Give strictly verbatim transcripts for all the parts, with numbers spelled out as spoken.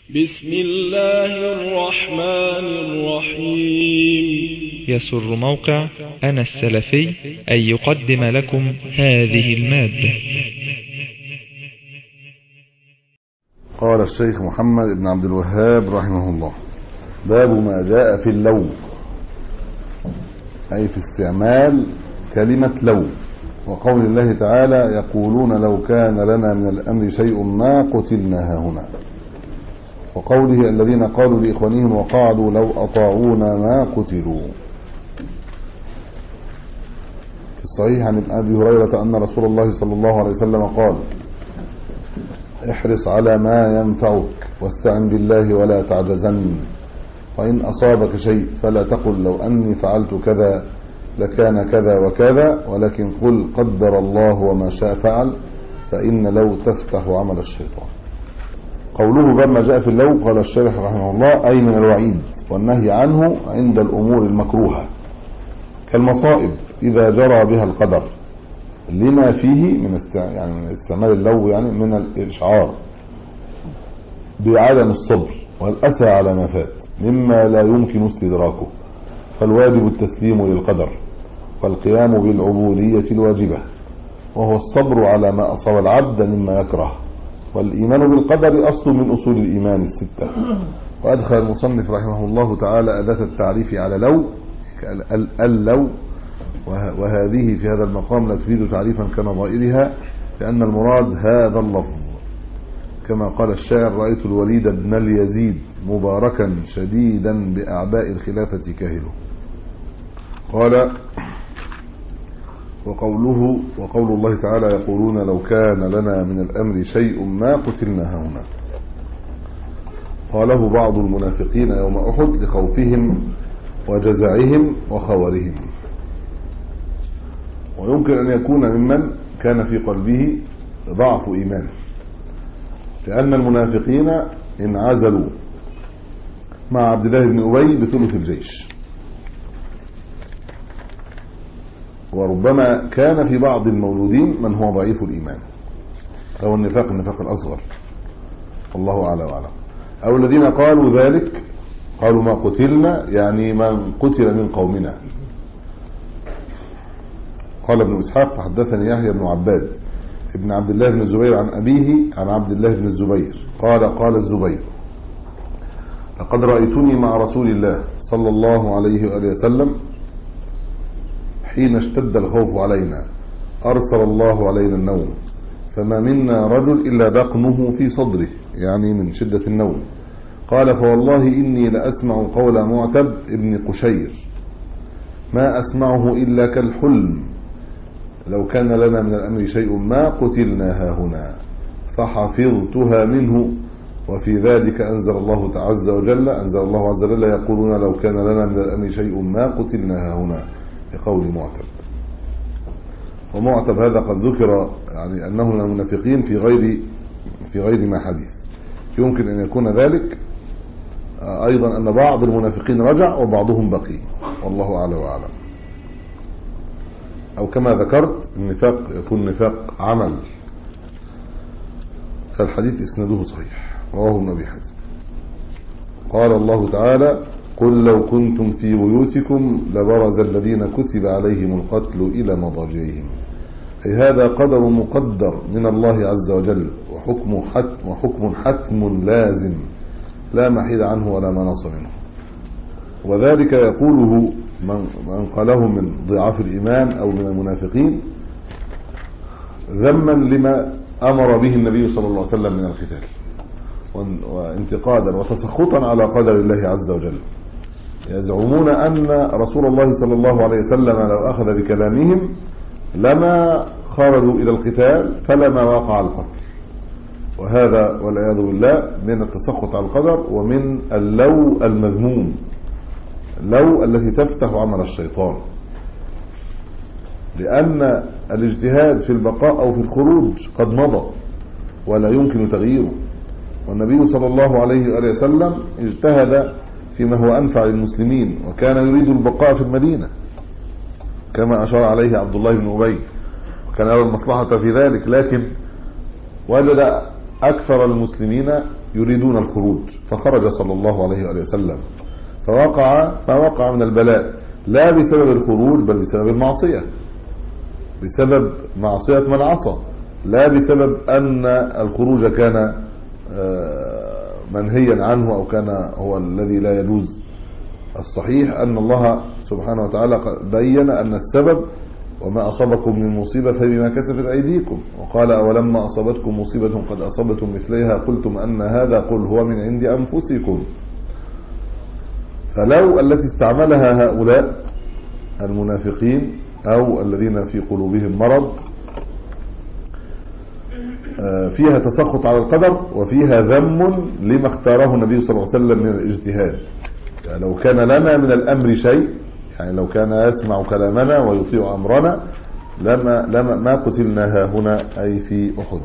بسم الله الرحمن الرحيم. يسر موقع أنا السلفي أن يقدم لكم هذه المادة. قال الشيخ محمد بن عبد الوهاب رحمه الله: باب ما جاء في اللو، أي في استعمال كلمة لو، وقول الله تعالى: يقولون لو كان لنا من الأمر شيء ما قتلنا هاهنا، وقوله: الذين قالوا لإخوانهم وقعدوا لو أطاعونا ما قتلوا. في الصحيح عن أبي هريرة أن رسول الله صلى الله عليه وسلم قال: احرص على ما ينفعك واستعن بالله ولا تعجزن، وإن أصابك شيء فلا تقل لو أني فعلت كذا لكان كذا وكذا، ولكن قل قدر الله وما شاء فعل، فإن لو تفتح عمل الشيطان. قوله باب ما جاء في اللو، قال الشارح رحمه الله: أي من الوعيد والنهي عنه عند الأمور المكروهة كالمصائب إذا جرى بها القدر، لما فيه من است... يعني من استعمال اللو، يعني من الإشعار بعدم الصبر والأسى على ما فات مما لا يمكن استدراكه، فالواجب التسليم للقدر والقيام بالعبودية الواجبة، وهو الصبر على ما أصاب العبد مما يكره. والإيمان بالقدر أصل من أصول الإيمان الستة. وأدخل المصنف رحمه الله تعالى أداة التعريف على لو اللو، وهذه في هذا المقام لا تفيد تعريفا كنظائرها، لأن المراد هذا اللفظ، كما قال الشاعر: رأيت الوليد بن اليزيد مباركا شديدا بأعباء الخلافة كاهله. قال: وقوله وقول الله تعالى: يقولون لو كان لنا من الأمر شيء ما قتلنا هنا. قاله بعض المنافقين يوم أحد لخوفهم وجزعهم وخورهم. ويمكن أن يكون ممن كان في قلبه ضعف إيمان، لأن المنافقين انعزلوا مع عبد الله بن أبي بثلث الجيش، وربما كان في بعض المولودين من هو ضعيف الإيمان، أو النفاق النفاق الأصغر، والله أعلى وأعلم، أو الذين قالوا ذلك قالوا ما قتلنا، يعني من قتل من قومنا. قال ابن إسحاق: فحدثني يحيى بن عباد ابن عبد الله بن الزبير عن أبيه عن عبد الله بن الزبير قال: قال الزبير: لقد رأيتني مع رسول الله صلى الله عليه وآله وسلم حين اشتد الخوف علينا أرسل الله علينا النوم، فما منا رجل إلا ذقنه في صدره، يعني من شدة النوم. قال: فوالله إني لأسمع قول معتب ابن قشير ما أسمعه إلا كالحلم، لو كان لنا من الأمر شيء ما قتلنا هاهنا، فحفظتها منه. وفي ذلك أنزل الله عز وجل أنزل الله عز وجل: يقولون لو كان لنا من الأمر شيء ما قتلنا هاهنا، بقول معتب. ومعتب هذا قد ذكر يعني أنه من المنافقين في غير في غير ما حديث. يمكن أن يكون ذلك أيضا أن بعض المنافقين رجع وبعضهم بقي، والله أعلى وأعلم. أو كما ذكرت النفاق يكون نفاق عمل، فالحديث إسناده صحيح، رواه ابن أبي حاتم. قال الله تعالى: قل لو كنتم في بيوتكم لبرز الذين كتب عليهم القتل إلى مضاجعهم. أي هذا قدر مقدر من الله عز وجل، وحكم حتم, وحكم حتم لازم لا محيد عنه ولا مناص منه. وذلك يقوله من قاله من ضعاف الإيمان أو من المنافقين ذما لما أمر به النبي صلى الله عليه وسلم من القتال، وانتقادا وتسخطا على قدر الله عز وجل. يزعمون أن رسول الله صلى الله عليه وسلم لو أخذ بكلامهم لما خرجوا إلى القتال فلما وقع القتل، وهذا والعياذ بالله من التسخط على القدر ومن اللو المذموم، لو التي تفتح عمل الشيطان، لأن الاجتهاد في البقاء أو في الخروج قد مضى ولا يمكن تغييره. والنبي صلى الله عليه وآله وسلم اجتهد فيما هو أنفع للمسلمين، وكان يريد البقاء في المدينة كما أشار عليه عبد الله بن أبي، وكان يرى المصلحة في ذلك، لكن وجد أكثر المسلمين يريدون الخروج، فخرج صلى الله عليه وآله وسلم، فوقع ما وقع من البلاء لا بسبب الخروج بل بسبب المعصية، بسبب معصية من عصى، لا بسبب أن الخروج كان منهيا عنه أو كان هو الذي لا يجوز. الصحيح أن الله سبحانه وتعالى بين أن السبب وما أصابكم من مصيبة فبما كسبت أيديكم، وقال أولما أصابتكم مصيبة قد أصابتم مثليها قلتم أن هذا قل هو من عند أنفسكم. فلو التي استعملها هؤلاء المنافقين أو الذين في قلوبهم مرض فيها تسخط على القدر وفيها ذم لما اختاره النبي صلى الله عليه وسلم من الاجتهاد. يعني لو كان لنا من الأمر شيء، يعني لو كان يسمع كلامنا ويطيع أمرنا لما, لما ما قتلنا هنا أي في أحد.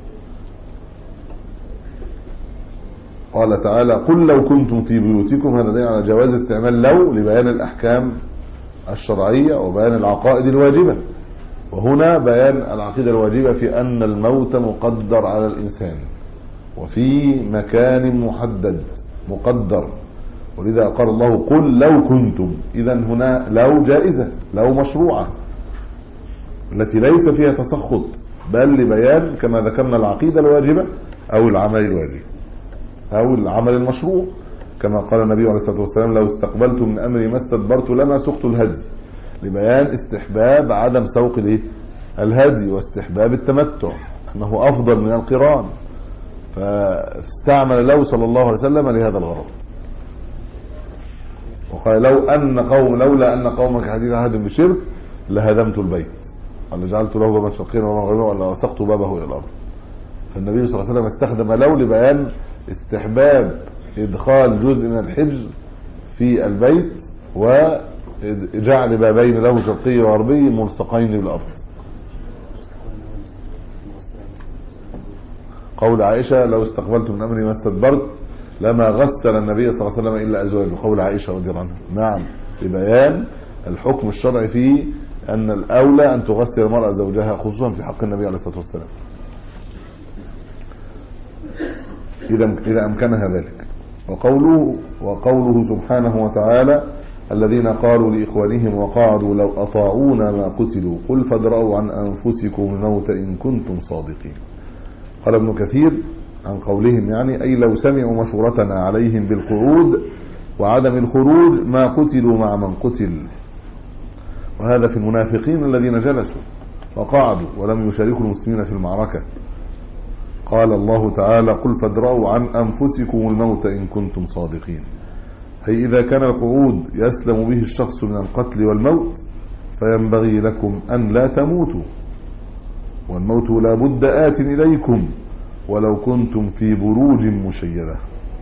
قال تعالى قل لو كنتم في بيوتكم، هذا دليل على جواز استعمال لو لبيان الأحكام الشرعية وبيان العقائد الواجبة، وهنا بيان العقيدة الواجبة في أن الموت مقدر على الإنسان وفي مكان محدد مقدر، ولذا قال الله قل لو كنتم. إذا هنا لو جائزة، لو مشروعة التي ليس فيها تسخط، بل لبيان كما ذكرنا العقيدة الواجبة أو العمل الواجب أو العمل المشروع، كما قال النبي عليه الصلاة والسلام لو استقبلت من أمري ما استدبرت لما سقت الهدي، لبيان استحباب عدم سوق الهدي واستحباب التمتع أنه أفضل من القران، فاستعمل له صلى الله عليه وسلم لهذا الغرض. وقال لو أن قوم لولا أن قومك حديث عهد بشرك لهدمت البيت ولا جعلت له بابا شرقيا ومغربا ولا وثقت بابه إلى الأرض. فالنبي صلى الله عليه وسلم استخدم لو لبيان استحباب إدخال جزء من الحجر في البيت وجعل بابين له شرقي وغربي ملصقين بالأرض. قول عائشة لو استقبلت من أمري ما استدبرت لما غسل النبي صلى الله عليه وسلم إلا أزواجه، قول عائشة رضي الله عنها. نعم، لبيان الحكم الشرعي فيه أن الأولى أن تغسل المرأة زوجها خصوصا في حق النبي عليه الصلاة والسلام إذا إذا أمكنها ذلك. وقوله وقوله سبحانه وتعالى الذين قالوا لإخوانهم وقعدوا لو أطاعونا ما قتلوا قل فادرأوا عن أنفسكم الموت إن كنتم صادقين. قال ابن كثير عن قولهم يعني أي لو سمعوا مشورتنا عليهم بالقعود وعدم الخروج ما قتلوا مع من قتل. وهذا في المنافقين الذين جلسوا وقعدوا ولم يشاركوا المسلمين في المعركة. قال الله تعالى قل فادرأوا عن أنفسكم الموت إن كنتم صادقين، أي إذا كان القعود يسلم به الشخص من القتل والموت فينبغي لكم أن لا تموتوا، والموت لا بد آت إليكم ولو كنتم في بروج مشيدة،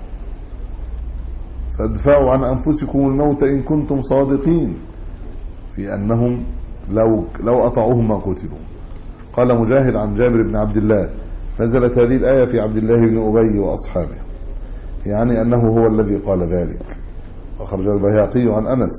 فادفعوا عن أنفسكم الموت إن كنتم صادقين في أنهم لو, لو أطعوهم ما قتلوا. قال مجاهد عن جابر بن عبد الله نزلت هذه الآية في عبد الله بن أبي وأصحابه، يعني أنه هو الذي قال ذلك. وخرج البيهقي عن أنس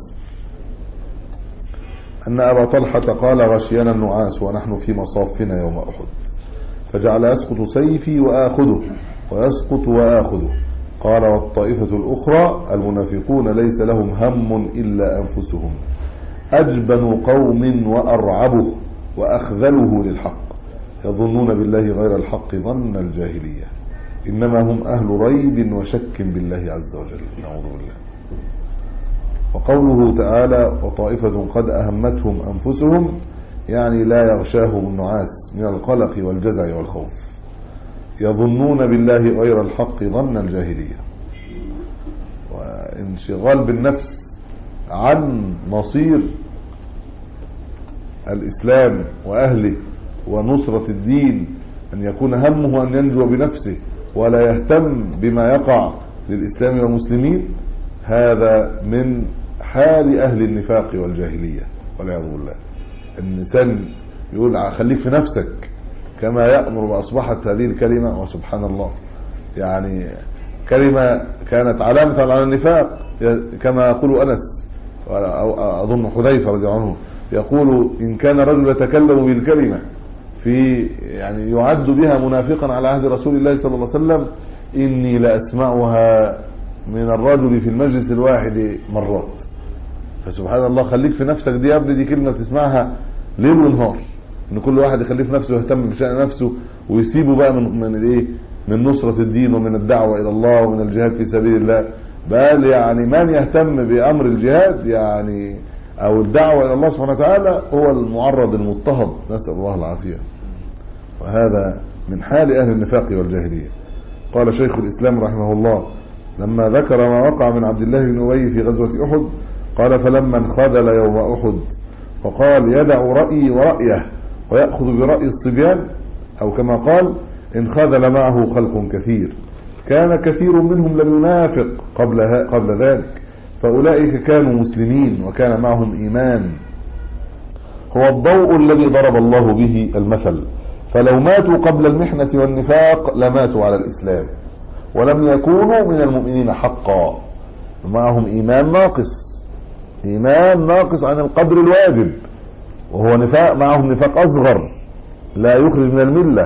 أن أبا طلحة قال غشينا النعاس ونحن في مصافنا يوم أحد فجعل يسقط سيفي وآخذه ويسقط وآخذه. قال والطائفة الأخرى المنافقون ليس لهم هم إلا أنفسهم أجبن قوم وأرعبه وأخذله للحق يظنون بالله غير الحق ظن الجاهلية إنما هم أهل ريب وشك بالله عز وجل، نعوذ بالله. وقوله تعالى وطائفة قد أهمتهم أنفسهم يعني لا يغشاهم النعاس من القلق والجزع والخوف، يظنون بالله غير الحق ظن الجاهلية، وانشغال بالنفس عن مصير الإسلام وأهله ونصرة الدين، أن يكون همه أن ينجو بنفسه ولا يهتم بما يقع للإسلام والمسلمين، هذا من حال أهل النفاق والجاهلية والعياذ بالله. الإنسان يقول خليك في نفسك كما يأمر، وأصبحت هذه الكلمة وسبحان الله يعني كلمة كانت علامة على النفاق، كما يقول أنس أو أظن حذيفة رضي الله عنه يقول إن كان رجل يتكلم بالكلمة في يعني يعد بها منافقا على عهد رسول الله صلى الله عليه وسلم إني لأسمعها من الرجل في المجلس الواحد مرات. فسبحان الله، خليك في نفسك دي يا ابني، دي كلمة تسمعها ليل ونهار، ان كل واحد يخليه في نفسه ويهتم بشأن نفسه ويسيبه بقى من من الايه من نصرة الدين ومن الدعوة الى الله ومن الجهاد في سبيل الله. بل يعني من يهتم بامر الجهاد يعني او الدعوة الى الله سبحانه وتعالى هو المعرض المضطهد، نسأل الله العافية. وهذا من حال اهل النفاق والجاهلية. قال شيخ الاسلام رحمه الله لما ذكر ما وقع من عبد الله بن أبي في غزوة احد قال فلما انخذل يوم احد فقال يدع رأيي ورأيه ويأخذ برأي الصبيان، او كما قال انخذل معه خلق كثير كان كثير منهم لم ينافق قبل, قبل ذلك، فأولئك كانوا مسلمين وكان معهم إيمان. هو الضوء الذي ضرب الله به المثل، فلو ماتوا قبل المحنة والنفاق لماتوا على الإسلام ولم يكونوا من المؤمنين حقا. معهم إيمان ناقص، إيمان ناقص عن القدر الواجب، وهو نفاق، معهم نفاق أصغر لا يخرج من الملة،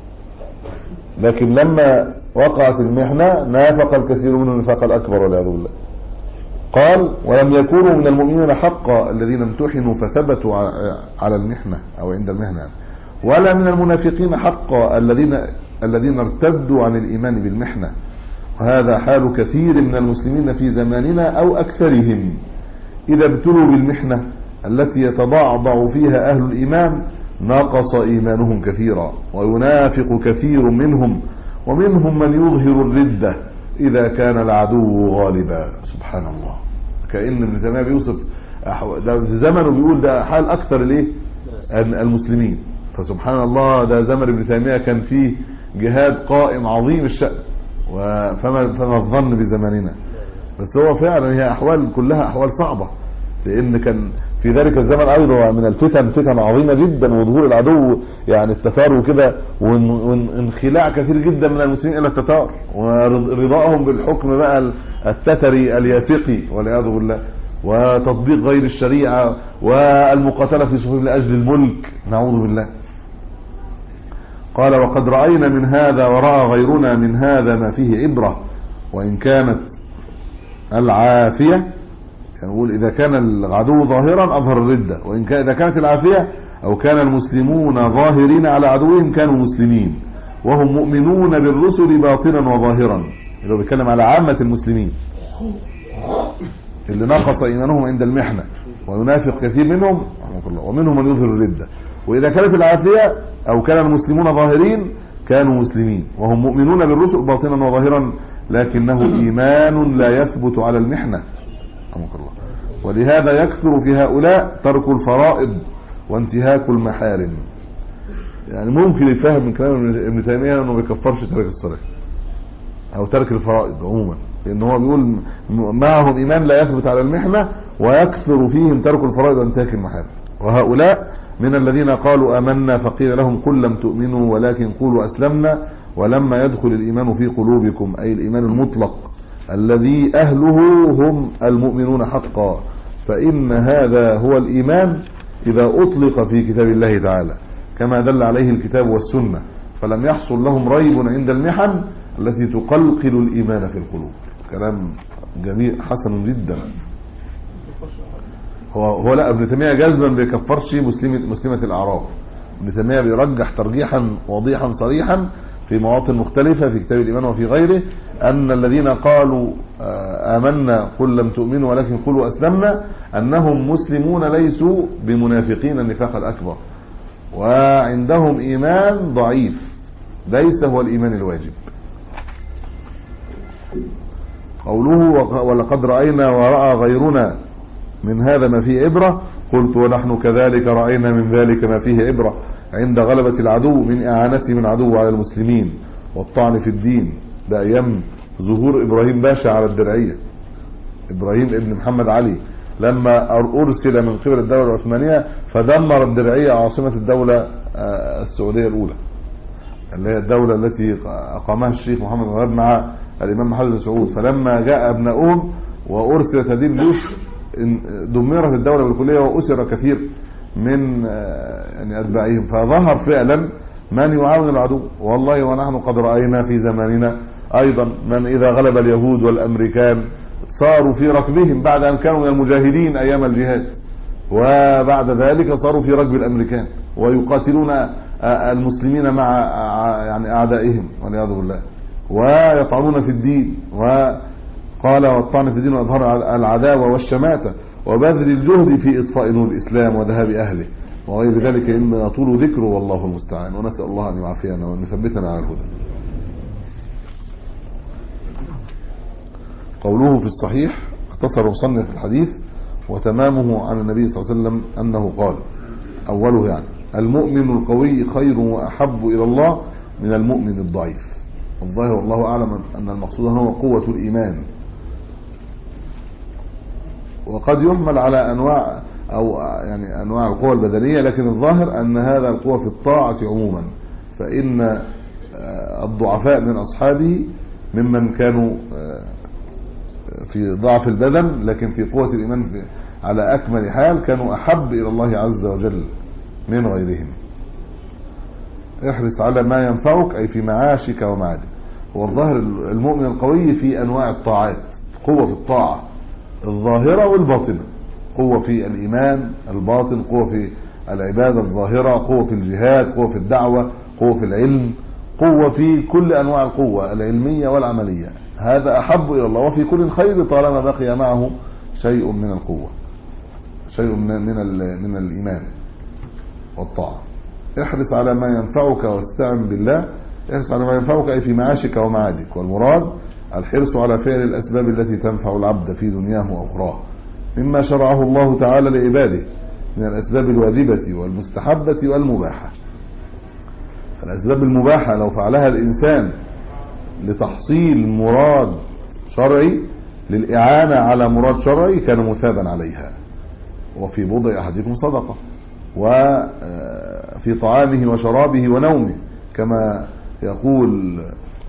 لكن لما وقعت المحنة نافق الكثير منهم النفاق الأكبر والعياذ بالله. قال ولم يكونوا من المؤمنين حقا الذين امتحنوا فثبتوا على المحنة أو عند المحنة، ولا من المنافقين حقا الذين الذين ارتدوا عن الإيمان بالمحنة. وهذا حال كثير من المسلمين في زماننا أو أكثرهم، إذا ابتلوا بالمحنة التي يتضعضع فيها أهل الإيمان نقص إيمانهم كثيرا وينافق كثير منهم، ومنهم من يظهر الردة إذا كان العدو غالبا. سبحان الله، كأن ابن تيمية بيوصف ده زمنه، بيقول ده حال أكثر ليه المسلمين. فسبحان الله، ده زمن ابن تيمية كان فيه جهاد قائم عظيم الشأن، فما, فما الظن بزماننا. بس هو فعلا هي أحوال كلها أحوال صعبة، لأن كان في ذلك الزمن أيضا من الفتن فتن عظيمة جدا، وظهور العدو يعني التتار وكده، وانخلاع كثير جدا من المسلمين إلى التتار، ورضاهم بالحكم بقى التتري الياسقي والعياذ بالله، وتطبيق غير الشريعة، والمقاتلة في صفوف لأجل الملك، نعوذ بالله. قال وقد رأينا من هذا ورأى غيرنا من هذا ما فيه عبرة، وإن كانت العافية، يعني نقول إذا كان العدو ظاهرا أظهر الردة، وإن كان إذا كانت العافية أو كان المسلمون ظاهرين على عدوهم كانوا مسلمين وهم مؤمنون بالرسل باطنا وظاهرا. اللي هو بيتكلم على عامة المسلمين اللي نقص إيمانهم عند المحنة وينافق كثير منهم، ومنهم من يظهر الردة. وإذا كانت العافية أو كان المسلمون ظاهرين كانوا مسلمين وهم مؤمنون بالرسل باطنا وظاهرا، لكنه إيمان لا يثبت على المحنة. ولهذا يكثر في هؤلاء ترك الفرائض وانتهاك المحارم. يعني ممكن يفهم من كلام ابن تيمية انه ما بيكفرش ترك الصلاة او ترك الفرائض عموما، لان هو بيقول معهم ايمان لا يثبت على المحنة ويكثر فيهم ترك الفرائض وانتهاك المحارم. وهؤلاء من الذين قالوا آمنا فقيل لهم قل لم تؤمنوا ولكن قولوا أسلمنا ولما يدخل الإيمان في قلوبكم، أي الإيمان المطلق الذي أهله هم المؤمنون حقا، فإن هذا هو الإيمان إذا أطلق في كتاب الله تعالى كما دل عليه الكتاب والسنة، فلم يحصل لهم ريب عند المحن التي تقلقل الإيمان في القلوب. كلام جميل حسن جدا. هو هو لا ابن تيمية جزما بيكفرش مسلمة مسلمة الأعراف. ابن تيمية بيرجح ترجيحا واضحا صريحا في مواطن مختلفة في كتاب الإيمان وفي غيره أن الذين قالوا آمنا قل لم تؤمنوا ولكن قولوا أسلمنا أنهم مسلمون ليسوا بمنافقين النفاق الأكبر، وعندهم إيمان ضعيف ليس هو الإيمان الواجب. قوله ولقد رأينا ورأى غيرنا من هذا ما فيه عبرة، قلت ونحن كذلك رأينا من ذلك ما فيه عبرة عند غلبة العدو من إعانته من عدو على المسلمين والطعن في الدين. ده أيام ظهور إبراهيم باشا على الدرعية، إبراهيم ابن محمد علي لما أرسل من قبل الدولة العثمانية فدمر الدرعية عاصمة الدولة السعودية الأولى، اللي هي الدولة التي أقامها الشيخ محمد غراب مع الإمام محمد بن سعود. فلما جاء ابنائهم وأرسلت هذه الجيوش دمرت الدولة بالكلية وأسر كثير من يعني أتباعهم، فظهر فعلا من يعاون العدو. والله ونحن قد رأينا في زماننا ايضا من اذا غلب اليهود والامريكان صاروا في ركبهم بعد ان كانوا من المجاهدين ايام الجهاد، وبعد ذلك صاروا في ركب الامريكان ويقاتلون المسلمين مع يعني اعدائهم والعياذ بالله، ويطعنون في الدين، وقال والطعن في الدين واظهار العداوه والشماته وبذل الجهد في اطفاء نور الاسلام وذهاب اهله وغير ذلك إما يطول ذكره والله المستعان. ونسأل الله أن يعافينا وأن يثبتنا على الهدى. قوله في الصحيح اختصر مصنف الحديث وتمامه عن النبي صلى الله عليه وسلم أنه قال أوله يعني المؤمن القوي خير وأحب إلى الله من المؤمن الضعيف. الظاهر والله أعلم أن المقصود هو قوة الإيمان، وقد يحمل على أنواع او يعني انواع القوى البدنيه، لكن الظاهر ان هذا القوة في الطاعة عموما، فان الضعفاء من اصحابه ممن كانوا في ضعف البدن لكن في قوة الايمان على اكمل حال كانوا احب الى الله عز وجل من غيرهم. احرص على ما ينفعك اي في معاشك ومعادك. والظاهر المؤمن القوي في انواع الطاعات، قوة في الطاعة الظاهرة والباطنة، قوة في الإيمان الباطن، قوة في العبادة الظاهرة، قوة في الجهاد، قوة في الدعوة، قوة في العلم، قوة في كل أنواع القوة العلمية والعملية. هذا أحب إلى الله وفي كل خير طالما بقي معه شيء من القوة، شيء من من, من الإيمان والطاعة. احرص على ما ينفعك واستعن بالله. احرص على ما ينفعك أي في معاشك ومعادك، والمراد الحرص على فعل الأسباب التي تنفع العبد في دنياه وأخراه مما شرعه الله تعالى لعباده من الأسباب الواجبة والمستحبة والمباحة. الأسباب المباحة لو فعلها الإنسان لتحصيل مراد شرعي للإعانة على مراد شرعي كان مثابا عليها. وفي بضع أحدكم صدقة، وفي طعامه وشرابه ونومه كما يقول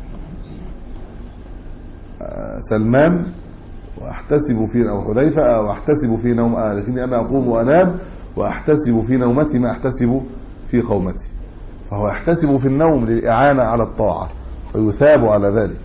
سلمان واحتسب في او حذيفه واحتسب في نوم لكني انا اقوم وانام واحتسب في نومتي ما احتسب في قومتي. فهو يحتسب في النوم للإعانة على الطاعة ويثاب على ذلك.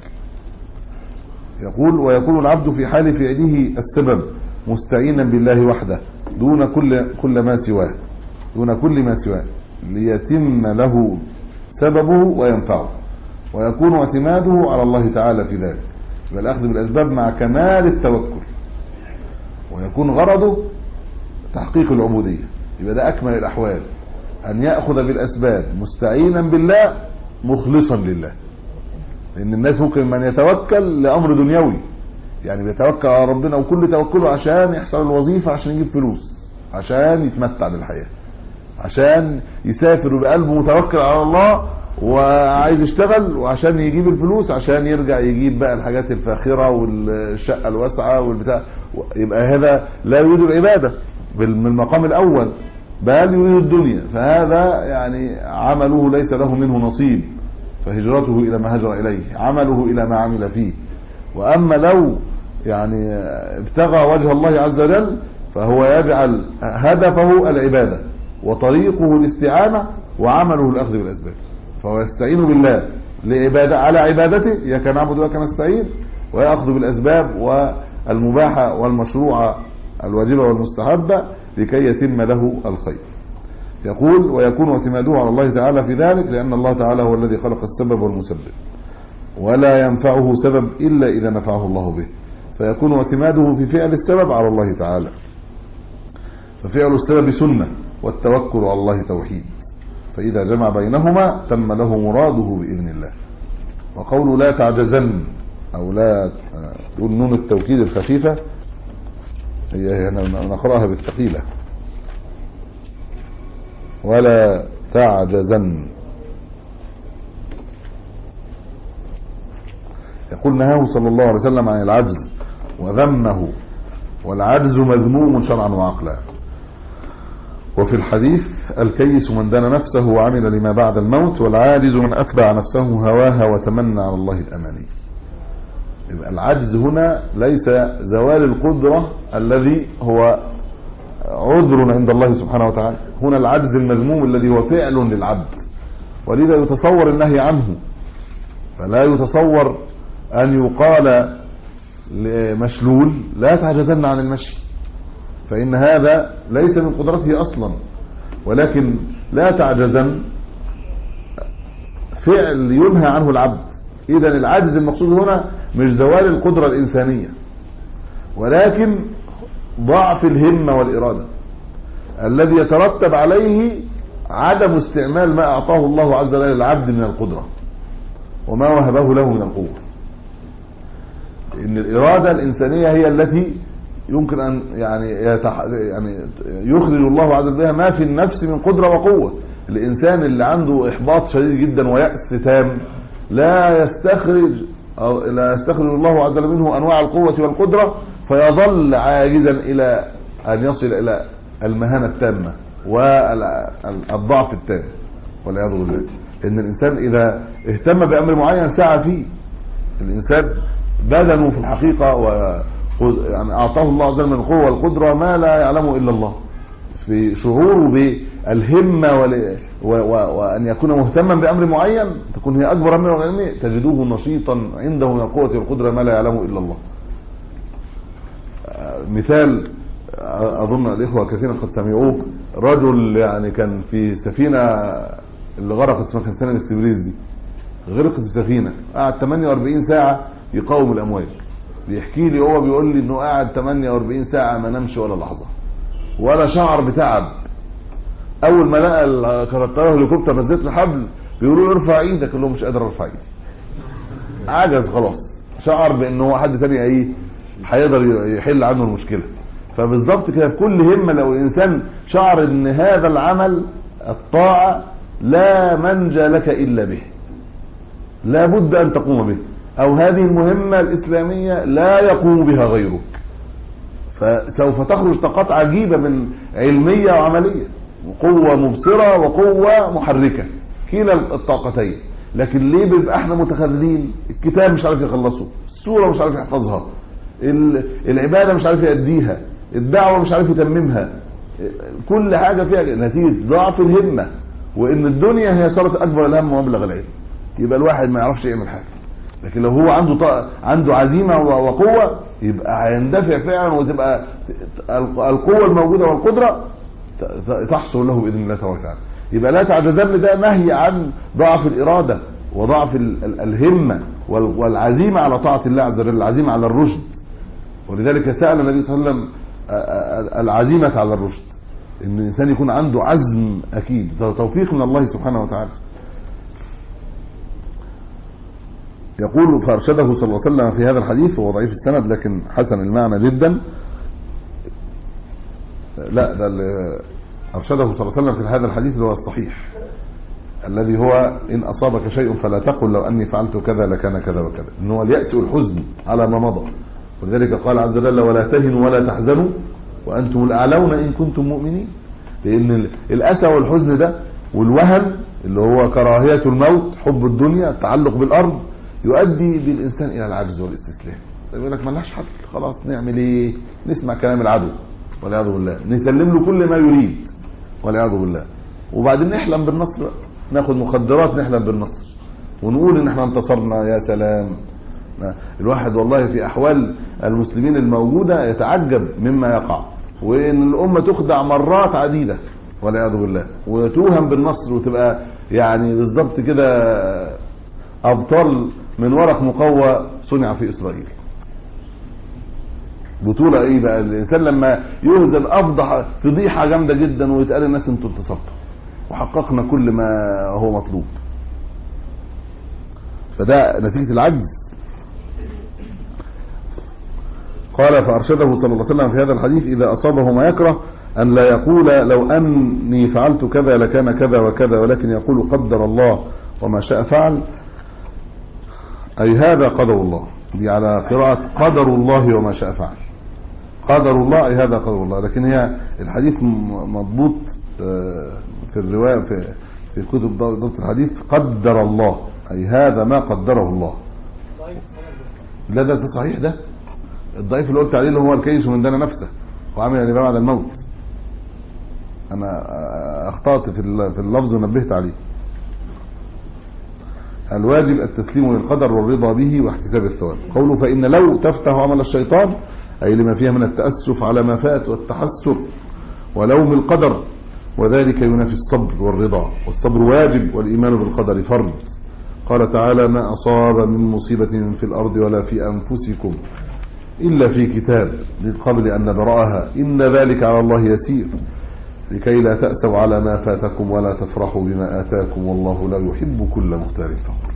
يقول ويكون العبد في حال فعله السبب مستعينا بالله وحده دون كل كل ما سواه دون كل ما سواه ليتم له سببه وينفعه، ويكون اعتماده على الله تعالى في ذلك، بالأخذ بالأسباب مع كمال التوكل، ويكون غرضه تحقيق العبودية. يبقى ده أكمل الأحوال، أن يأخذ بالأسباب مستعينا بالله مخلصا لله. لأن الناس ممكن من يتوكل لأمر دنيوي، يعني بيتوكل على ربنا وكل توكله عشان يحصل الوظيفة، عشان يجيب فلوس، عشان يتمتع بالحياة، عشان يسافر بقلبه متوكل على الله وعايز يشتغل، وعشان يجيب الفلوس عشان يرجع يجيب بقى الحاجات الفاخرة والشقة الواسعة والبتاع. يبقى هذا لا يريد العبادة من المقام الأول بل يريد الدنيا، فهذا يعني عمله ليس له منه نصيب، فهجرته إلى ما هجر إليه، عمله إلى ما عمل فيه. وأما لو يعني ابتغى وجه الله عز وجل فهو يجعل هدفه العبادة وطريقه الاستعانة وعمله الأخذ بالأسباب، فهو يستعين بالله لعبادة على عبادته، إياك نعبد وإياك نستعين، ويأخذ بالأسباب والمباحة والمشروعة الواجبة والمستحبة لكي يتم له الخير. يقول ويكون اعتماده على الله تعالى في ذلك، لأن الله تعالى هو الذي خلق السبب والمسبب، ولا ينفعه سبب إلا إذا نفعه الله به، فيكون اعتماده في فعل السبب على الله تعالى، ففعل السبب سنة والتوكل على الله توحيد، فإذا جمع بينهما تم له مراده بإذن الله. وقوله لا تعجزن أو لا تقول نون التوكيد الخفيفة هي نقرأها بالثقيلة، ولا تعجزن. يقول نهاه صلى الله عليه وسلم عن العجز وذمه، والعجز مذموم شرعا وعقلا. وفي الحديث الكيس من دان نفسه وعمل لما بعد الموت، والعاجز من أتبع نفسه هواها وتمنى على الله الأماني. يبقى العجز هنا ليس زوال القدرة الذي هو عذر عند الله سبحانه وتعالى، هنا العجز المذموم الذي هو فعل للعبد، ولذا يتصور النهي عنه، فلا يتصور أن يقال مشلول لا تعجزن عن المشي، فإن هذا ليس من قدرته أصلا، ولكن لا تعجزن فعل ينهى عنه العبد. إذن العجز المقصود هنا مش زوال القدرة الإنسانية، ولكن ضعف الهمة والإرادة الذي يترتب عليه عدم استعمال ما أعطاه الله عز وجل للعبد من القدرة وما وهبه له من القوة. إن الإرادة الإنسانية هي التي يمكن أن يعني يتح... يعني يخرج الله عز وجل ما في النفس من قدرة وقوة. الإنسان اللي عنده إحباط شديد جدا ويأس تام لا يستخرج أو لا يستخرج الله عز وجل منه أنواع القوة والقدرة، فيظل عاجزا إلى أن يصل إلى المهانة التامة والضعف التام والعياذ بالله. إن الإنسان إذا اهتم بأمر معين سعى فيه. الإنسان بدنه في الحقيقة و يعني أعطاه الله عز وجل من القوة والقدرة ما لا يعلمه إلا الله، في شعوره بالهمة و... و... وأن يكون مهتما بأمر معين تكون هي أكبر من علمه، تجدوه نشيطا عنده من القوة والقدرة ما لا يعلمه إلا الله. مثال أظن الإخوة كثيرا قد سمعوه، رجل يعني كان في سفينة اللي غرقت اسمها سفينة الاستبريز دي، غرقت السفينة، قعد ثمانية وأربعين ساعة يقاوم الأمواج. بيحكي لي هو بيقول لي انه قاعد ثمانية وأربعين ساعة ما نمشي ولا لحظة ولا شعر بتعب. اول ما لقى الطياره الهليكوبتر نزلت الحبل بيقولوا له ارفع ايدك، قال له مش قادر ارفع ايدي، عجز خلاص، شعر بان هو حد ثاني ايه هيقدر يحل عنه المشكله. فبالظبط كده في كل همه لو الانسان شعر ان هذا العمل الطاعه لا منجى لك الا به، لا بد ان تقوم به، او هذه المهمة الاسلامية لا يقوم بها غيرك، فسوف تخرج طاقات عجيبة من علمية وعملية، قوة مبصرة وقوة محركة، كلا الطاقتين. لكن ليه بيبقى احنا متخاذلين؟ الكتاب مش عارف يخلصه، السورة مش عارف يحفظها، العبادة مش عارف يأديها، الدعوة مش عارف يتممها، كل حاجة فيها نتيجة ضعف الهمة، وان الدنيا هي صارت اكبر الهم ومبلغ العلم، يبقى الواحد ما يعرفش يعمل حاجة. لكن لو هو عنده طاقة، عنده عزيمة وقوة، يبقى هيندفع فعلا، وتبقى القوة الموجودة والقدرة تحصل له بإذن الله تبارك وتعالى. يبقى لا تعجزن ده نهي عن ضعف الإرادة وضعف الهمة والعزيمة على طاعة الله عز وجل، العزيمة على الرشد. ولذلك سأل النبي صلى الله عليه وسلم العزيمة على الرشد، ان الانسان يكون عنده عزم اكيد، توفيق من الله سبحانه وتعالى. يقول فارشده صلى الله عليه وسلم في هذا الحديث، وهو ضعيف السند لكن حسن المعنى جدا. لا ده ارشده صلى الله عليه وسلم في هذا الحديث اللي هو الصحيح الذي هو ان اصابك شيء فلا تقل لو اني فعلت كذا لكان كذا وكذا، ان هو اليأس والحزن على ما مضى. ولذلك قال عز وجل ولا تهنوا ولا تحزنوا وانتم الاعلون ان كنتم مؤمنين. لان الاسى والحزن ده والوهن اللي هو كراهية الموت، حب الدنيا، التعلق بالارض، يؤدي بالانسان الى العجز والاستسلام. يقول لك مالناش حل، خلاص نعمل ايه؟ نسمع كلام العدو والعياذ بالله، نسلم له كل ما يريد والعياذ بالله، وبعدين نحلم بالنصر، ناخد مخدرات نحلم بالنصر ونقول ان احنا انتصرنا. يا سلام، الواحد والله في احوال المسلمين الموجودة يتعجب مما يقع، وان الامة تخدع مرات عديدة والعياذ بالله، وتوهم بالنصر، وتبقى يعني بالضبط كده ابطال من ورق مقوى صنع في اسرائيل. بطولة ايه بقى؟ الانسان لما يهزم افضح فضيحة جامدة جدا ويتقال الناس انتوا انتصرتوا وحققنا كل ما هو مطلوب، فده نتيجة العجز. قال فارشده صلى الله عليه وسلم في هذا الحديث اذا اصابه ما يكره ان لا يقول لو اني فعلت كذا لكان كذا وكذا، ولكن يقول قدر الله وما شاء فعل، اي هذا قدر الله. دي على قراءة قدر الله وما شاء فعل، قدر الله اي هذا قدر الله. لكن هي الحديث مضبوط في الرواية في في كتب ضبط الحديث قدر الله اي هذا ما قدره الله. لا ده صحيح، ده الضعيف اللي قلت عليه اللي هو الكيس من دان نفسه وعمل يعني بعد الموت. انا اخطأت في في اللفظ ونبهت عليه. الواجب التسليم للقدر والرضا به واحتساب الثواب. قوله فإن لو تفتح عمل الشيطان أي لما فيها من التأسف على ما فات والتحسر ولوم القدر، وذلك ينافي الصبر والرضا، والصبر واجب والإيمان بالقدر فرض. قال تعالى ما أصاب من مصيبة في الأرض ولا في أنفسكم إلا في كتاب من قبل أن نبرأها إن ذلك على الله يسير لكي لا تأسوا على ما فاتكم ولا تفرحوا بما آتاكم والله لا يحب كل مختال فخور.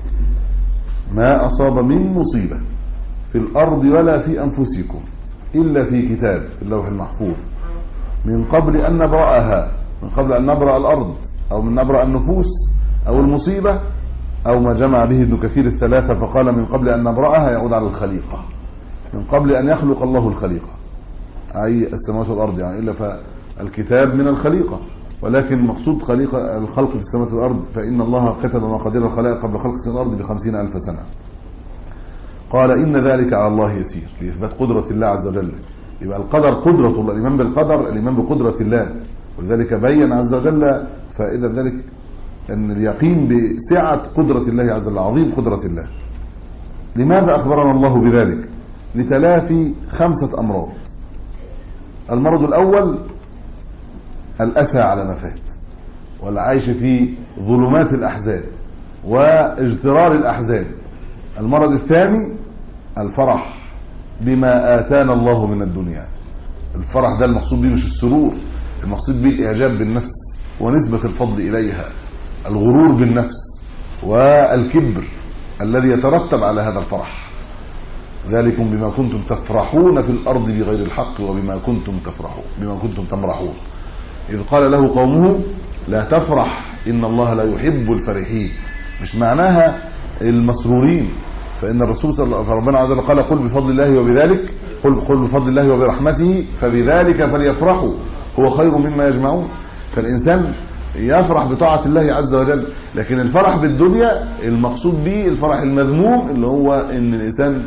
ما أصاب من مصيبة في الأرض ولا في أنفسكم إلا في كتاب في اللوح المحفوظ من قبل أن نبرأها، من قبل أن نبرأ الأرض أو من نبرأ النفوس أو المصيبة، أو ما جمع به ابن كثير الثلاثة فقال من قبل أن نبرأها يعود على الخليقة، من قبل أن يخلق الله الخليقة أي السماوات والأرض يعني، إلا فالكتاب من الخليقة، ولكن مقصود خليقة الخلق في السماوات والأرض فإن الله كتب مقادير الخلائق قبل خلق الأرض بخمسين ألف سنة. قال إن ذلك على الله يسير لإثبات قدرة الله عز وجل. يبقى القدر قدرة الله، الإيمان بالقدر الإيمان بقدرة الله، ولذلك بين عز وجل فإذا ذلك أن اليقين بسعة قدرة الله عز وجل، عظيم قدرة الله. لماذا أخبرنا الله بذلك؟ لتلافي خمسة أمراض. المرض الأول الأسى على ما فات والعيش في ظلمات الأحزان واجترار الأحزان. المرض الثاني الفرح بما آتانا الله من الدنيا. الفرح ده المقصود به مش السرور، المقصود به الإعجاب بالنفس ونسبة الفضل إليها، الغرور بالنفس والكبر الذي يترتب على هذا الفرح. ذلكم بما كنتم تفرحون في الأرض بغير الحق وبما كنتم تفرحون بما كنتم تمرحون. إذ قال له قومه لا تفرح إن الله لا يحب الفرحين، مش معناها المسرورين، فإن الرسول صلى الله عليه وسلم ربنا عز وجل قال قل بفضل الله وبذلك قل, قل بفضل الله وبرحمته فبذلك فليفرحوا هو خير مما يجمعون. فالإنسان يفرح بطاعة الله عز وجل، لكن الفرح بالدنيا المقصود به الفرح المذموم اللي هو ان الانسان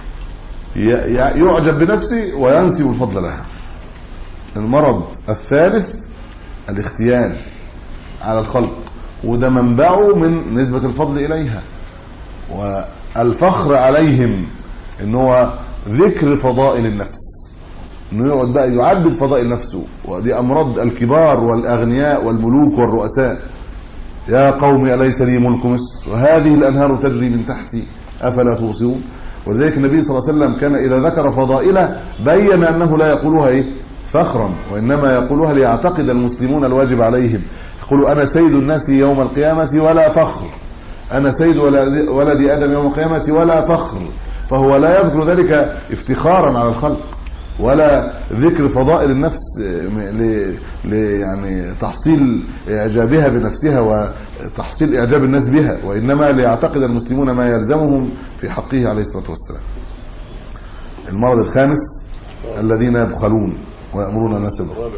يعجب بنفسه وينسب الفضل لها. المرض الثالث الاختيال على الخلق، وده منبعه من نسبة الفضل اليها والفخر عليهم، ان هو ذكر فضائل النفس، انه يقعد بقى يعدد فضائل نفسه. ودي امراض الكبار والاغنياء والملوك والرؤساء. يا قوم اليس لي ملك مصر وهذه الانهار تجري من تحتي افلا تبصرون. ولذلك النبي صلى الله عليه وسلم كان اذا ذكر فضائله بين انه لا يقولها ايه فخرا، وانما يقولها ليعتقد المسلمون الواجب عليهم. يقول انا سيد الناس يوم القيامه ولا فخر، انا سيد ولد ادم يوم القيامه ولا فخر. فهو لا يذكر ذلك افتخارا على الخلق ولا ذكر فضائل النفس ل يعني تحصيل اعجابها بنفسها وتحصيل اعجاب الناس بها، وانما ليعتقد المسلمون ما يلزمهم في حقه عليه الصلاه والسلام. المرض الخامس الذين يبخلون ويأمرون الناس بالبخل.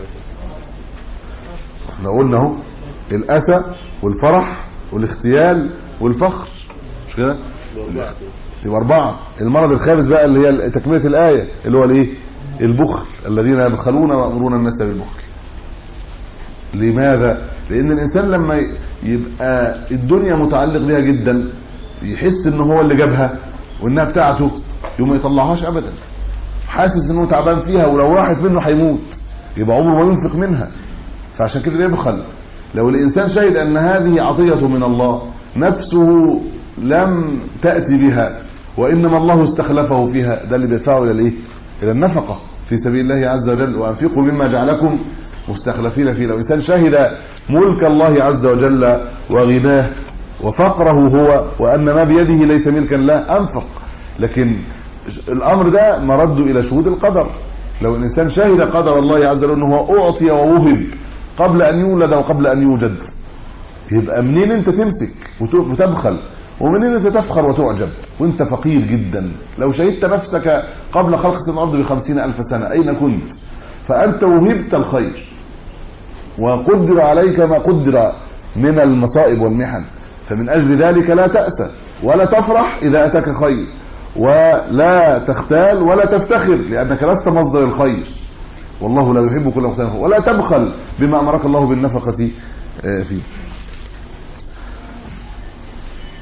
احنا قلنا اهو الاسى والفرح والاختيال والفخر، مش كده؟ يبقى اربعه. المرض الخامس بقى اللي هي تكمله الايه اللي هو الايه؟ البخل. الذين يبخلون ويأمرون الناس بالبخل. لماذا؟ لان الانسان لما يبقى الدنيا متعلق بها جدا يحس ان هو اللي جابها وانها بتاعته، يوم ما يطلعهاش ابدا، حاسس انه تعبان فيها ولو راحت منه هيموت، يبقى عمره ما ينفق منها. فعشان كده يبخل. لو الانسان شهد ان هذه عطية من الله نفسه لم تأتي بها وانما الله استخلفه فيها، ده اللي بيدفعه الى الايه؟ الى النفقة في سبيل الله عز وجل. وانفقوا مما جعلكم مستخلفين فيه. لو انسان شهد ملك الله عز وجل وغناه وفقره هو وان ما بيده ليس ملكا له انفق. لكن الامر ده مرد الى شهود القدر. لو الانسان شهد قدر الله عز وجل انه هو اعطي ووهب قبل ان يولد وقبل ان يوجد، يبقى منين انت تمسك وتبخل ومنين انت تفخر وتعجب وانت فقير جدا؟ لو شهدت نفسك قبل خلق الارض بخمسين الف سنة اين كنت؟ فانت وهبت الخير وقدر عليك ما قدر من المصائب والمحن، فمن اجل ذلك لا تأسى ولا تفرح اذا اتاك خير، ولا تختال ولا تفتخر لانك لست مصدر الخير، والله لا يحب كل مختال فخور. ولا تبخل بما امرك الله بالنفقة فيه.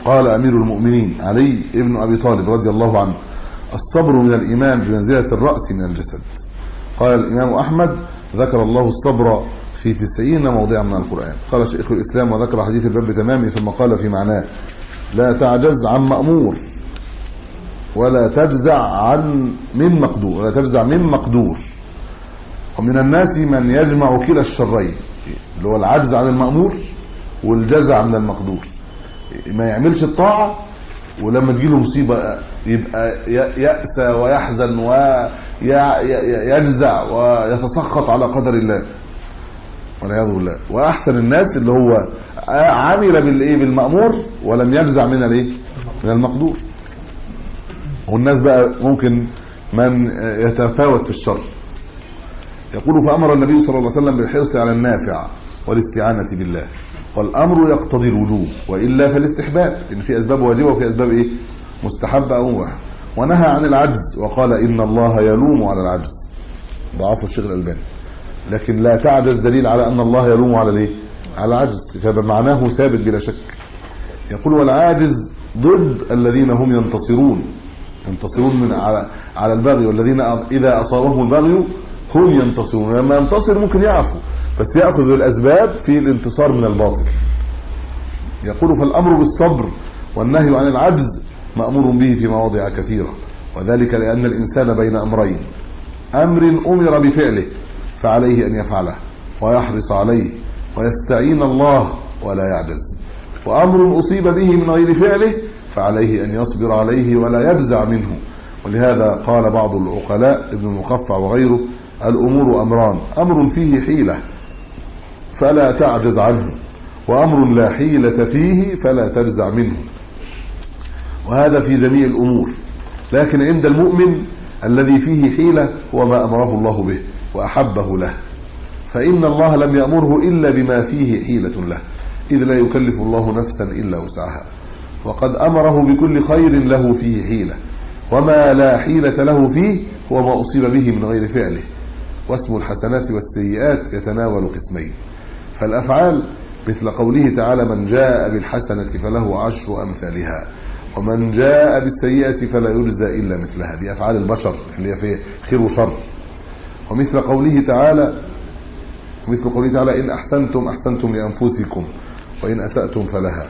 قال أمير المؤمنين علي ابن أبي طالب رضي الله عنه: الصبر من الإيمان بمنزلة الرأس من الجسد. قال الإمام أحمد: ذكر الله الصبر في تسعين موضعا من القرآن. قال شيخ الإسلام وذكر حديث الباب بتمامه ثم قال في معناه: لا تعجز عن مأمور ولا تجزع عن من مقدور ولا تجزع من مقدور. ومن الناس من يجمع كلا الشرين، اللي هو العجز عن المأمور والجزع عن المقدور. ما يعملش الطاعة ولما تجيله مصيبة يبقى يأسى ويحزن ويجزع ويتسخط على قدر الله والعياذ بالله. واحسن الناس اللي هو عمل بالايه بالمأمور ولم يجزع من الايه من المقدور. والناس بقى ممكن من يتفاوت في الشر. يقول: فأمر النبي صلى الله عليه وسلم بالحرص على النافع والاستعانة بالله، والأمر يقتضي الوجوب وإلا فالاستحباب، إن في أسباب واجبة وفي أسباب إيه مستحبة أو مباحة. ونهى عن العجز وقال: إن الله يلوم على العجز. ضعف الشيخ الألباني. لكن لا تعجز دليل على أن الله يلوم على الإيه على العجز، فمعناه ثابت بلا شك. يقول: والعاجز ضد الذين هم ينتصرون ينتصرون من على على البغي، والذين إذا أصابهم البغي هم ينتصرون. لما ينتصر ممكن يعفو، بس يأخذ بالأسباب في الانتصار من الباطل. يقول: فالأمر بالصبر والنهي عن العجز مأمور به في مواضع كثيرة، وذلك لأن الإنسان بين أمرين: أمر أمر بفعله فعليه أن يفعله ويحرص عليه ويستعين الله ولا يعجز، وأمر أصيب به من غير فعله فعليه أن يصبر عليه ولا يجزع منه. ولهذا قال بعض العقلاء ابن المقفع وغيره: الأمور أمران: أمر فيه حيلة فلا تعجز عنه، وأمر لا حيلة فيه فلا تجزع منه. وهذا في جميع الأمور، لكن عند المؤمن الذي فيه حيلة هو ما أمره الله به وأحبه له، فإن الله لم يأمره إلا بما فيه حيلة له، إذ لا يكلف الله نفسا إلا وسعها، وقد أمره بكل خير له فيه حيلة، وما لا حيلة له فيه هو ما أصيب به من غير فعله. واسم الحسنات والسيئات يتناول قسمين: فالأفعال مثل قوله تعالى: من جاء بالحسنة فله عشر أمثالها، ومن جاء بالسيئة فلا يجزى إلا مثلها. دي أفعال البشر اللي هي فيه خير وشر. ومثل قوله تعالى مثل قوله تعالى: إن أحسنتم أحسنتم لأنفسكم وإن أسأتم فلها.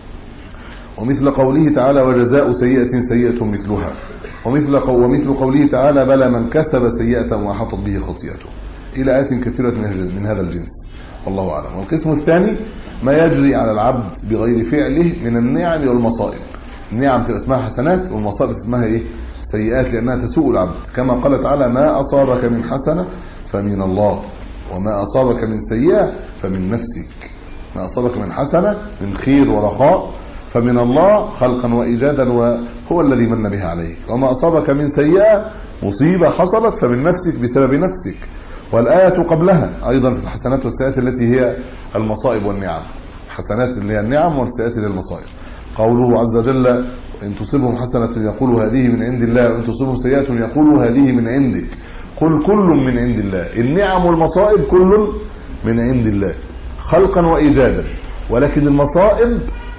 ومثل قوله تعالى: وجزاء سيئة سيئة مثلها. ومثل ومثل قوله تعالى: بلى من كسب سيئة وحطت به خطيئته، إلى آيات كثيرة من هذا الجنس، والله أعلم. والقسم الثاني ما يجري على العبد بغير فعله من النعم والمصائب. النعم تبقى اسمها حسنات، والمصائب اسمها ايه سيئات، لأنها تسوء العبد، كما قال تعالى: ما أصابك من حسنة فمن الله وما أصابك من سيئة فمن نفسك. ما أصابك من حسنة من خير ورخاء فمن الله خلقا وإيجادا وهو الذي من بها عليك، وما أصابك من سيئة مصيبة حصلت فمن نفسك بسبب نفسك. والآية قبلها أيضا في الحسنات والسيئات التي هي المصائب والنعم. الحسنات اللي هي النعم والسيئات اللي هي المصائب. قوله عز وجل: إن تصبهم حسنة يقولوا هذه من عند الله، وإن تصبهم سيئة يقولوا هذه من عندك، قل كل من عند الله. النعم والمصائب كل من عند الله خلقا وإيجادا، ولكن المصائب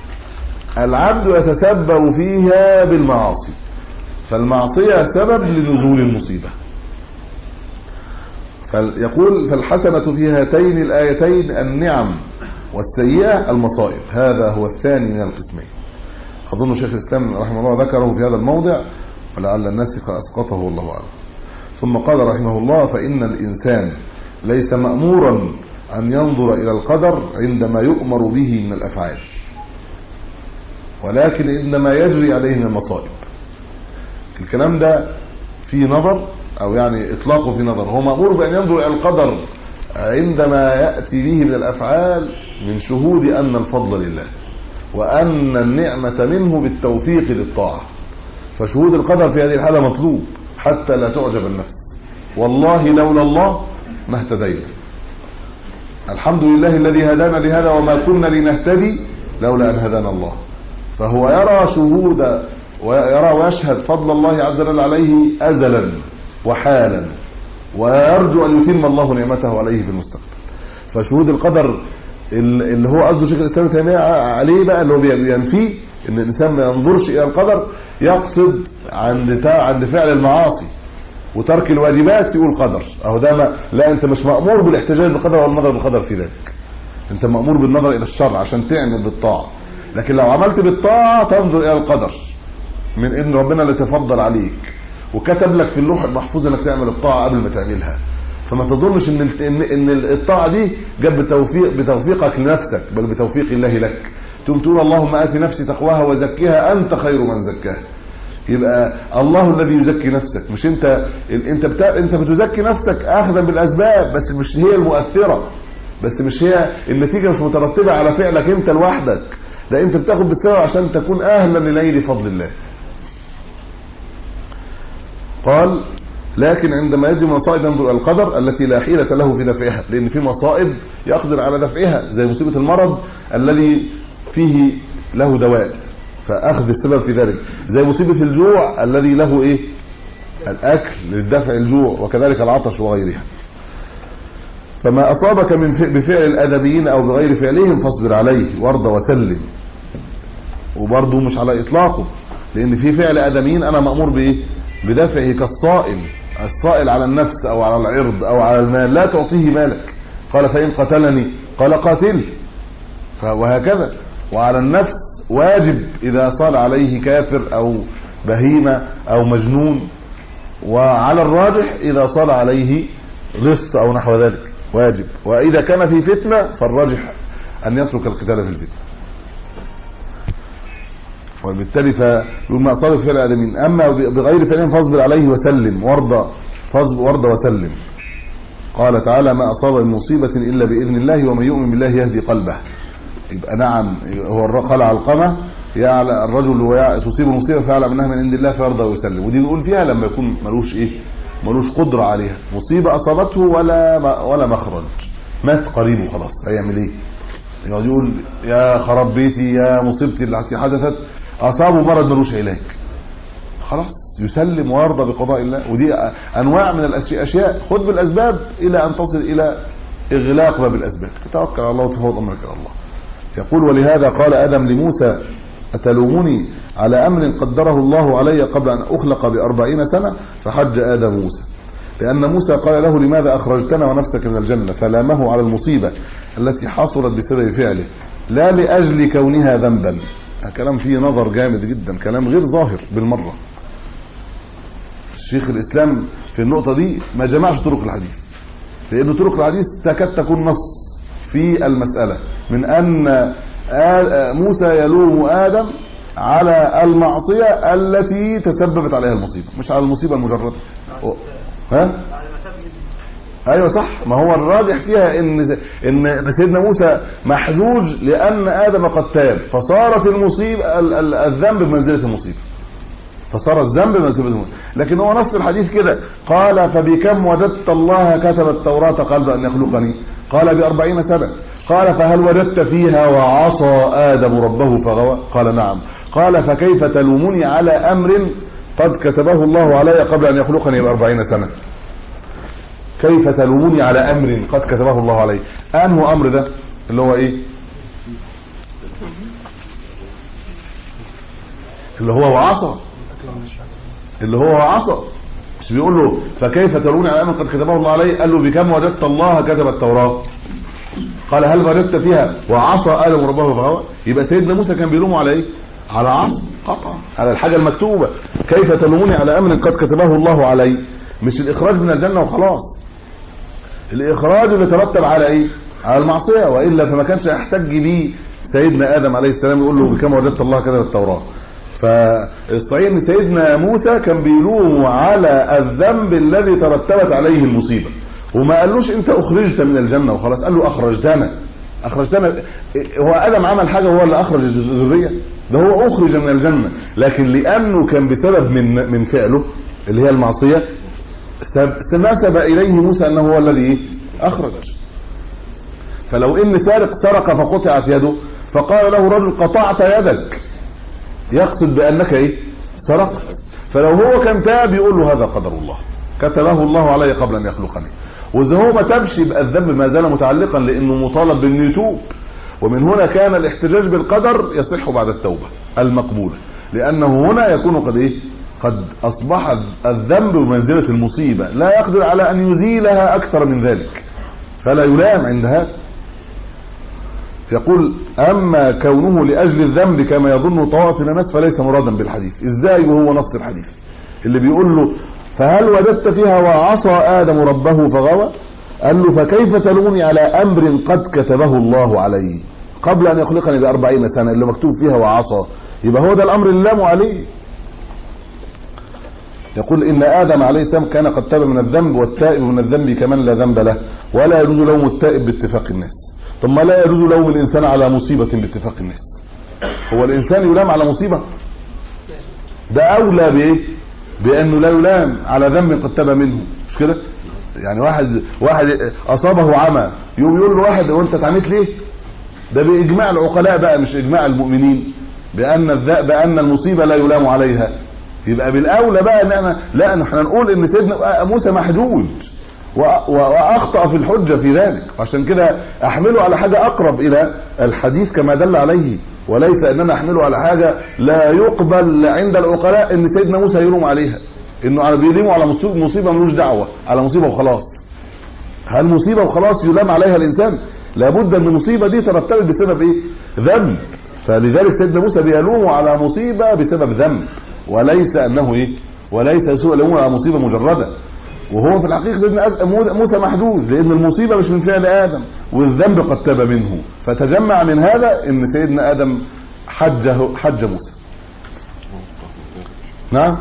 العبد يتسبب فيها بالمعاصي، فالمعصية سبب لنزول المصيبة. فيقول: فالحسنة في هاتين الآيتين النعم، والسيئة المصائب. هذا هو الثاني من القسمين. أظن شيخ الإسلام رحمه الله ذكره في هذا الموضع، ولعل الناس أسقطه والله أعلم. ثم قال رحمه الله: فإن الإنسان ليس مأمورا أن ينظر إلى القدر عندما يؤمر به من الأفعال، ولكن عندما يجري عليه من المصائب. الكلام ده في نظر، أو يعني إطلاقه في نظر. هو مأمور بأن ينظر إلى القدر عندما يأتي به من الأفعال من شهود أن الفضل لله، وأن النعمة منه بالتوفيق للطاعة. فشهود القدر في هذه الحالة مطلوب حتى لا تعجب النفس. والله لولا الله ما اهتدينا، الحمد لله الذي هدانا لهذا وما كنا لنهتدي لولا أن هدانا الله. فهو يرى شهود ويرى ويشهد فضل الله عز وجل عليه أزلا وحالا، ويرجو أن يتم الله نعمته عليه في المستقبل. فشهود القدر اللي هو قصده شيخ الإسلام ابن تيمية عليه بقى اللي هو بينفيه ان الانسان ما ينظرش الى القدر، يقصد عند عند فعل المعاصي وترك الواجبات يقول قدر. اهو ده ما لا، انت مش مأمور بالاحتجاج بالقدر ولا النظر بالقدر في ذلك، انت مأمور بالنظر الى الشرع عشان تعمل بالطاعه. لكن لو عملت بالطاعه تنظر الى القدر من ان ربنا اللي تفضل عليك وكتب لك في اللوح المحفوظ انك تعمل الطاعه قبل ما تعملها. فما تظنش ان ان الطاعه دي جت بتوفيق بتوفيقك لنفسك، بل بتوفيق الله لك. تقوم تقول اللهم آت نفسي تقواها وزكها انت خير من زكاها. يبقى الله الذي يزكي نفسك، مش انت. انت بتا... انت بتزكي نفسك اخذا بالاسباب، بس مش هي المؤثره، بس مش هي النتيجه، مش مترتبه على فعلك انت لوحدك، ده انت بتاخد بالسبب عشان تكون اهلا لنيل فضل الله. قال لكن عندما يجي مصائب ينظر الى القدر التي لا حيلة له في دفعها، لان في مصائب يقدر على دفعها، زي مصيبة المرض الذي فيه له دواء فاخذ السبب في ذلك، زي مصيبة الجوع الذي له ايه؟ الاكل للدفع الجوع، وكذلك العطش وغيرها. فما اصابك من بفعل الادبيين او بغير فعلهم فاصبر عليه وارضى وسلم. وبرضه مش على اطلاقه، لان في فعل ادميين انا مأمور بايه؟ بدفعه، كالصائل الصائل على النفس او على العرض او على المال، لا تعطيه مالك. قال فإن قتلني قال قاتل، وهكذا. وعلى النفس واجب اذا صال عليه كافر او بهيمة او مجنون، وعلى الراجح اذا صال عليه غص او نحو ذلك واجب. واذا كان في فتنة فالراجح ان يترك القتال في الفتنة. وبالتالي فيقول ما أصابك فعل الآدمين، أما بغير فعلهم فاصبر عليه وسلم وارضى فاصبر وارضى وسلم. قال تعالى ما أصاب من مصيبة إلا بإذن الله ومن يؤمن بالله يهدي قلبه. يبقى نعم، هو قال علقمة يا الرجل تصيب مصيبة فيعلم أنها من عند الله فيرضى ويسلم. ودي نقول فيها لما يكون ملوش إيه، ملوش قدرة عليها، مصيبة أصابته ولا ولا مخرج، مات قريبه خلاص، هيعمل إيه؟ يقول يا خراب بيتي يا مصيبتي التي حدثت، اصابه مرض ملوش علاج، خلاص يسلم ويرضى بقضاء الله. ودي انواع من الاشياء، خذ بالاسباب الى ان تصل الى اغلاق باب الاسباب، توكل على الله وتفوض امرك الى الله. يقول ولهذا قال ادم لموسى اتلومني على امر قدره الله علي قبل ان اخلق باربعين سنه؟ فحج ادم موسى، لان موسى قال له لماذا اخرجتنا ونفسك من الجنه؟ فلامه على المصيبه التي حصلت بسبب فعله لا لاجل كونها ذنبا. كلام فيه نظر جامد جدا، كلام غير ظاهر بالمرة. الشيخ الإسلام في النقطة دي ما جمعش طرق الحديث، لأن طرق الحديث تكاد تكون نص في المسألة، من أن موسى يلوم آدم على المعصية التي تسببت عليها المصيبة، مش على المصيبة المجردة. ها؟ ايوه صح، ما هو الراجح فيها ان ان سيدنا موسى محجوج لان ادم قد تاب، فصارت المصيبه الذنب بمنزله المصيبه، فصار الذنب بمنزله المصيبه. لكن هو نص الحديث كده، قال فبكم وجدت الله كتب التوراة قبل ان يخلقني؟ قال بأربعين سنة. قال فهل وجدت فيها وعصى آدم ربه فغوى؟ قال نعم. قال فكيف تلومني على امر قد كتبه الله علي قبل ان يخلقني بأربعين سنة؟ كيف تلومني على امر قد كتبه الله عليه؟ انه امر ده اللي هو ايه؟ اللي هو وعصى، اللي هو وعصى. مش بيقول له فكيف تلومني على امر قد كتبه الله عليه؟ قال له بكم وجدت الله كتب التوراة؟ قال هل وجدت فيها وعصى ادم ربه فغوى؟ يبقى سيدنا موسى كان بيلومه على ايه؟ على عصى قطعا، على الحاجه المكتوبه. كيف تلومني على امر قد كتبه الله عليه؟ مش الاخراج من الجنه وخلاص، الاخراج اللي ترتب على ايه؟ على المعصيه، والا فما كانش يحتج بيه سيدنا ادم عليه السلام يقول له بكم وجدت الله كتب التوراة. فالصحيح ان سيدنا موسى كان بيلوم على الذنب الذي ترتبت عليه المصيبه، وما قالوش انت اخرجت من الجنه وخلاص، قال له اخرجتنا. اخرجتنا هو ادم عمل حاجه هو اللي اخرج الذريه؟ ده هو اخرج من الجنه، لكن لانه كان بسبب من من فعله اللي هي المعصيه نسب اليه موسى انه هو الذي اخرج. فلو ان سارق سرق فقطعت يده، فقال له رجل قطعت يدك، يقصد بانك ايه؟ سرقت. فلو هو كان تاب يقول له هذا قدر الله كتبه الله علي قبل ان يخلقني. واذا هو ما تابش يبقى الذنب ما زال متعلقا، لانه مطالب بانه يتوب. ومن هنا كان الاحتجاج بالقدر يصح بعد التوبه. المقبولة، لأنه هنا يكون قد إيه قد أصبح الذنب بمنزلة المصيبة لا يقدر على أن يزيلها أكثر من ذلك، فلا يلام عند هذا. يقول أما كونه لأجل الذنب كما يظن طوائف من الناس فليس مرادا بالحديث. إزاي وهو نص الحديث اللي بيقول له فهل وجدت فيها وعصى آدم ربه فغوى؟ قال له فكيف تلومني على أمر قد كتبه الله عليه قبل أن يخلقني بأربعين سنة اللي مكتوب فيها وعصى؟ يبقى هو ده الأمر اللي لاموا عليه. يقول إن آدم عليه السلام كان قد تاب من الذنب، والتائب من الذنب كمن لا ذنب له، ولا يجوز لوم التائب باتفاق الناس. ثم لا يجوز لوم الإنسان على مصيبة باتفاق الناس. هو الإنسان يلام على مصيبة؟ ده أولى بإيه؟ بأنه لا يلام على ذنب قد تاب منه، مش كده؟ يعني واحد واحد أصابه عمى يقوم يقول له واحد وأنت اتعميت ليه؟ ده بإجماع العقلاء بقى مش إجماع المؤمنين بأن الذ... بأن المصيبة لا يلام عليها. يبقى بالأولى بقى ان احنا لا احنا نقول ان سيدنا موسى محجوج واخطأ في الحجة في ذلك، عشان كده احمله على حاجة اقرب الى الحديث كما دل عليه، وليس اننا احمله على حاجة لا يقبل عند العقلاء ان سيدنا موسى يلوم عليها، انه بيلوموا على مصيبة ملوش دعوة، على مصيبة وخلاص. هل مصيبة وخلاص يلام عليها الانسان؟ لابد ان المصيبة دي ترتبط بسبب ايه؟ ذنب. فلذلك سيدنا موسى بيلوموا على مصيبة بسبب ذنب، وليس انه ايه وليس سوء لوم على مصيبه مجرده. وهو في الحقيقه سيدنا موسى محجوز لان المصيبه مش من فعل ادم والذنب قد تاب منه، فتجمع من هذا ان سيدنا ادم حجه حج موسى. نعم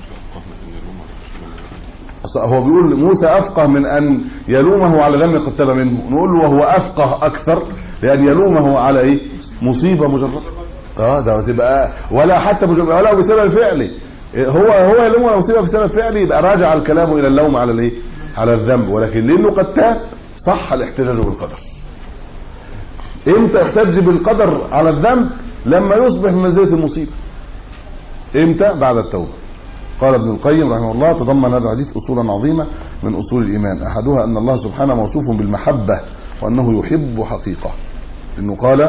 هو بيقول موسى افقه من ان يلومه على ذنب قد تاب منه، نقول له وهو افقه اكثر لان يلومه على ايه مصيبه مجرده. اه ده تبقى ولا حتى ولا بسبب فعلي، هو هو يلوم على مصيبه بسبب فعلي، يبقى راجع الكلام الى اللوم على الايه على الذنب. ولكن لانه قد تاب صح الاحتجاج بالقدر. امتى احتج بالقدر على الذنب؟ لما يصبح من منزله المصيبه. امتى؟ بعد التوبه. قال ابن القيم رحمه الله تضمن هذا الحديث اصولا عظيمه من اصول الايمان، احدها ان الله سبحانه موصوف بالمحبه وانه يحب حقيقه، انه قال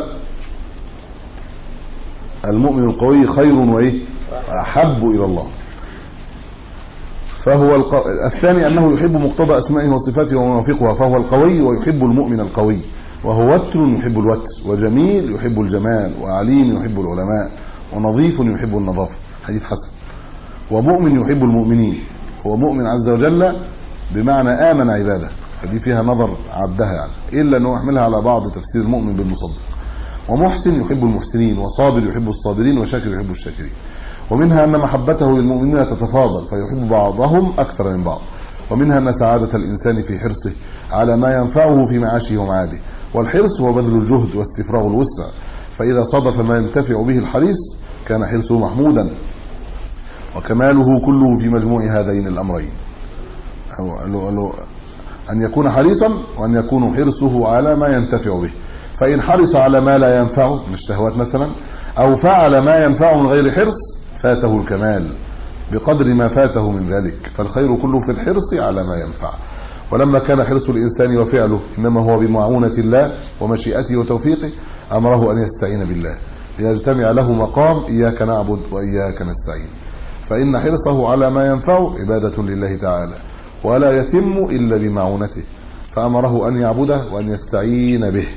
المؤمن القوي خير وايه احب الى الله. فهو الق... الثاني انه يحب مقتضى اسمائه وصفاته وموافقها، فهو القوي ويحب المؤمن القوي، وهو وتر يحب الوتر، وجميل يحب الجمال، وعليم يحب العلماء، ونظيف يحب النظافه. حديث حسن. ومؤمن يحب المؤمنين، هو مؤمن عز وجل بمعنى امن عباده، فدي فيها نظر عبدها يعني، الا انه يحملها على بعض تفسير المؤمن بالمصدق. ومحسن يحب المحسنين، وصابر يحب الصابرين، وشاكر يحب الشاكرين. ومنها أن محبته للمؤمنين تتفاضل فيحب بعضهم أكثر من بعض. ومنها أن سعادة الإنسان في حرصه على ما ينفعه في معاشه ومعاده، والحرص هو بذل الجهد واستفراغ الوسع، فإذا صادف ما ينتفع به الحريص كان حرصه محمودا، وكماله كله في مجموع هذين الأمرين، أن يكون حريصا وأن يكون حرصه على ما ينتفع به. فإن حرص على ما لا ينفعه من الشهوات مثلا، أو فعل ما ينفعه من غير حرص، فاته الكمال بقدر ما فاته من ذلك، فالخير كله في الحرص على ما ينفع. ولما كان حرص الإنسان وفعله إنما هو بمعونة الله ومشيئته وتوفيقه، أمره أن يستعين بالله ليجتمع له مقام إياك نعبد وإياك نستعين، فإن حرصه على ما ينفعه عبادة لله تعالى، ولا يتم إلا بمعونته، فأمره أن يعبده وأن يستعين به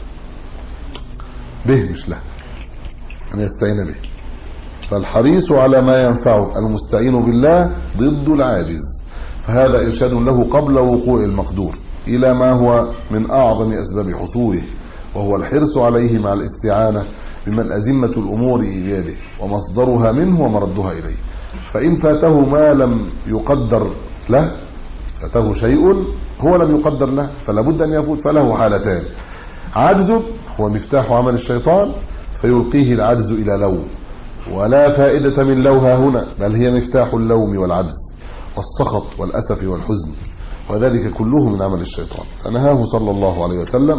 به مش له، أن يستعين به. فالحريص على ما ينفعه المستعين بالله ضد العاجز، فهذا إرشاد له قبل وقوع المقدور إلى ما هو من أعظم أسباب حصوله، وهو الحرص عليه مع الاستعانة بمن أزمة الأمور بيده ومصدرها منه ومردها إليه. فإن فاته ما لم يقدر له، فاته شيء هو لم يقدر له، فلا بد أن يفوت، فله حالتان: عجز هو مفتاح عمل الشيطان فيلقيه العجز إلى لوم، ولا فائدة من لوها هنا، بل هي مفتاح اللوم والعجز والسخط والأسف والحزن، وذلك كله من عمل الشيطان. فنهاه صلى الله عليه وسلم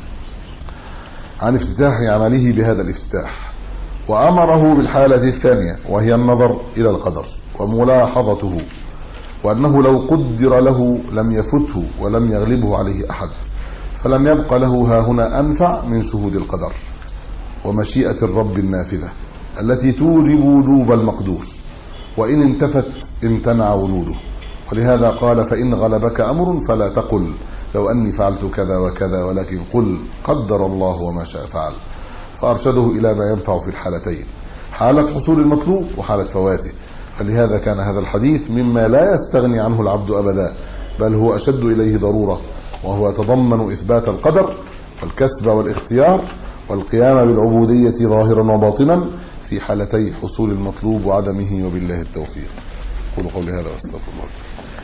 عن افتتاح عمله بهذا الافتتاح، وأمره بالحالة الثانية وهي النظر إلى القدر وملاحظته، وأنه لو قدر له لم يفته ولم يغلبه عليه أحد، فلم يبق له ها هنا أنفع من شهود القدر ومشيئة الرب النافذة التي توجب وجوب المقدور، وإن انتفت امتنع وجوده. ولهذا قال: فإن غلبك أمر فلا تقل لو أني فعلت كذا وكذا، ولكن قل قدر الله وما شاء فعل. فأرشده إلى ما ينفع في الحالتين، حالة حصول المطلوب وحالة فواته. فلهذا كان هذا الحديث مما لا يستغني عنه العبد أبدا، بل هو أشد إليه ضرورة، وهو يتضمن إثبات القدر والكسب والاختيار والقيام بالعبودية ظاهرا وباطنا في حالتي حصول المطلوب وعدمه، وبالله التوفيق. قولوا قولي هذا واستغفر الله.